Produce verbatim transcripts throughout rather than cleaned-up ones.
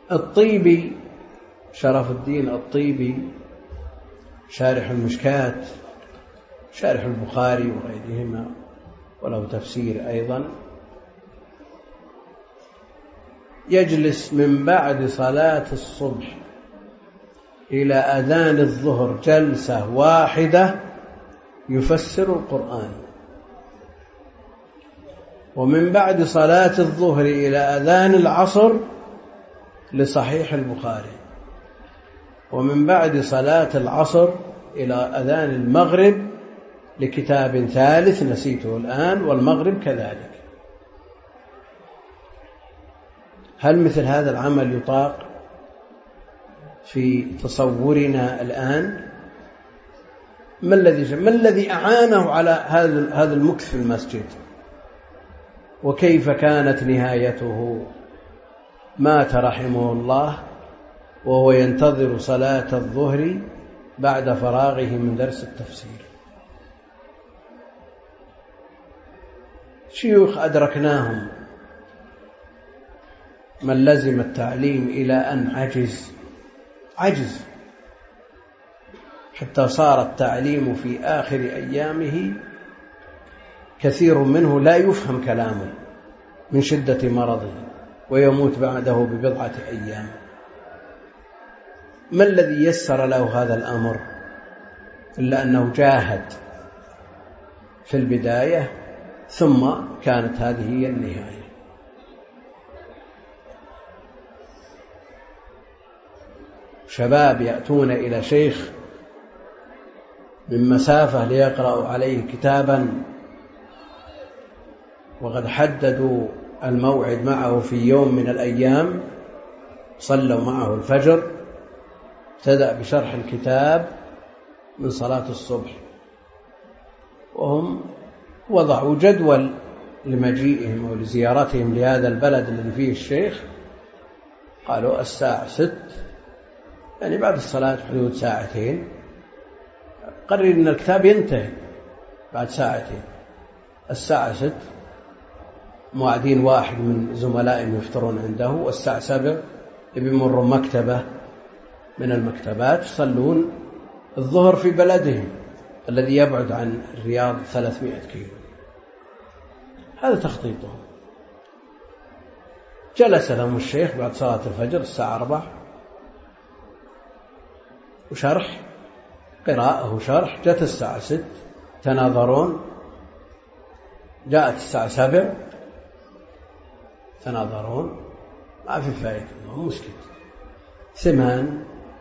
الطيبي شرف الدين الطيبي شارح المشكات شارح البخاري وغيرهما وله تفسير أيضا، يجلس من بعد صلاة الصبح إلى أذان الظهر جلسة واحدة يفسر القرآن، ومن بعد صلاة الظهر إلى أذان العصر لصحيح البخاري، ومن بعد صلاة العصر إلى أذان المغرب لكتاب ثالث نسيته الآن، والمغرب كذلك. هل مثل هذا العمل يطاق في تصورنا الآن؟ ما الذي ما الذي أعانه على هذا هذا المكث في المسجد؟ وكيف كانت نهايته؟ مات رحمه الله وهو ينتظر صلاة الظهر بعد فراغه من درس التفسير. شيوخ أدركناهم من لزم التعليم إلى أن عجز عجز حتى صار التعليم في آخر أيامه كثير منه لا يفهم كلامه من شدة مرضه، ويموت بعده ببضعة أيام. ما الذي يسر له هذا الأمر إلا أنه جاهد في البداية ثم كانت هذه هي النهاية. شباب يأتون إلى شيخ من مسافة ليقرأوا عليه كتابا، وقد حددوا الموعد معه في يوم من الأيام، صلوا معه الفجر، ابتدأ بشرح الكتاب من صلاة الصبح، وهم وضعوا جدول لمجيئهم ولزيارتهم لهذا البلد الذي فيه الشيخ، قالوا الساعة ست، يعني بعد الصلاة حدود ساعتين، قرر أن الكتاب ينتهي بعد ساعتين. الساعة ست موعدين واحد من زملائهم يفطرون عنده، والساعة سبع بيمروا مكتبة من المكتبات يصلون الظهر في بلدهم الذي يبعد عن الرياض ثلاثمائة كيلو. هذا تخطيطهم. جلس لهم الشيخ بعد صلاة الفجر الساعة أربع وشرح قراءة وشرح. جاءت الساعة ست تناظرون، جاءت الساعة سبع تناظرون، ما في فائدة، مسكت. ثمان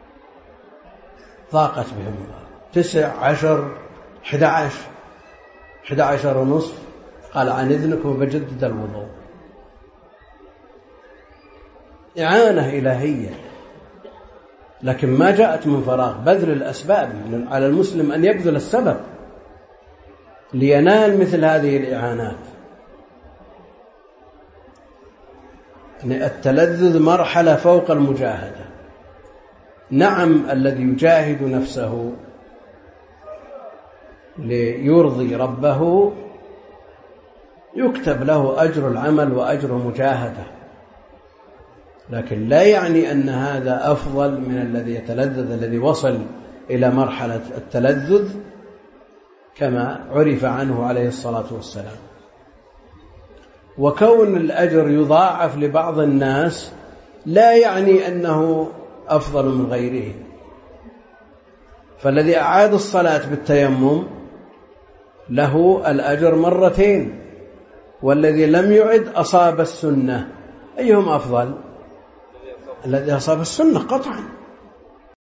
ضاقت بهم، تسع عشر أحد عشر أحد عشر ونصف، قال عن إذنكم بجدد الوضوء. إعانة إلهية، لكن ما جاءت من فراغ. بذل الأسباب، على المسلم أن يبذل السبب لينال مثل هذه الإعانات. التلذذ مرحلة فوق المجاهدة. نعم، الذي يجاهد نفسه ليرضي ربه يكتب له أجر العمل وأجر مجاهدة، لكن لا يعني أن هذا أفضل من الذي يتلذذ، الذي وصل إلى مرحلة التلذذ كما عرف عنه عليه الصلاة والسلام. وكون الأجر يضاعف لبعض الناس لا يعني أنه أفضل من غيره. فالذي أعاد الصلاة بالتيمم له الأجر مرتين، والذي لم يعد أصاب السنة. أيهم أفضل؟ الذي أصاب السنة قطعا.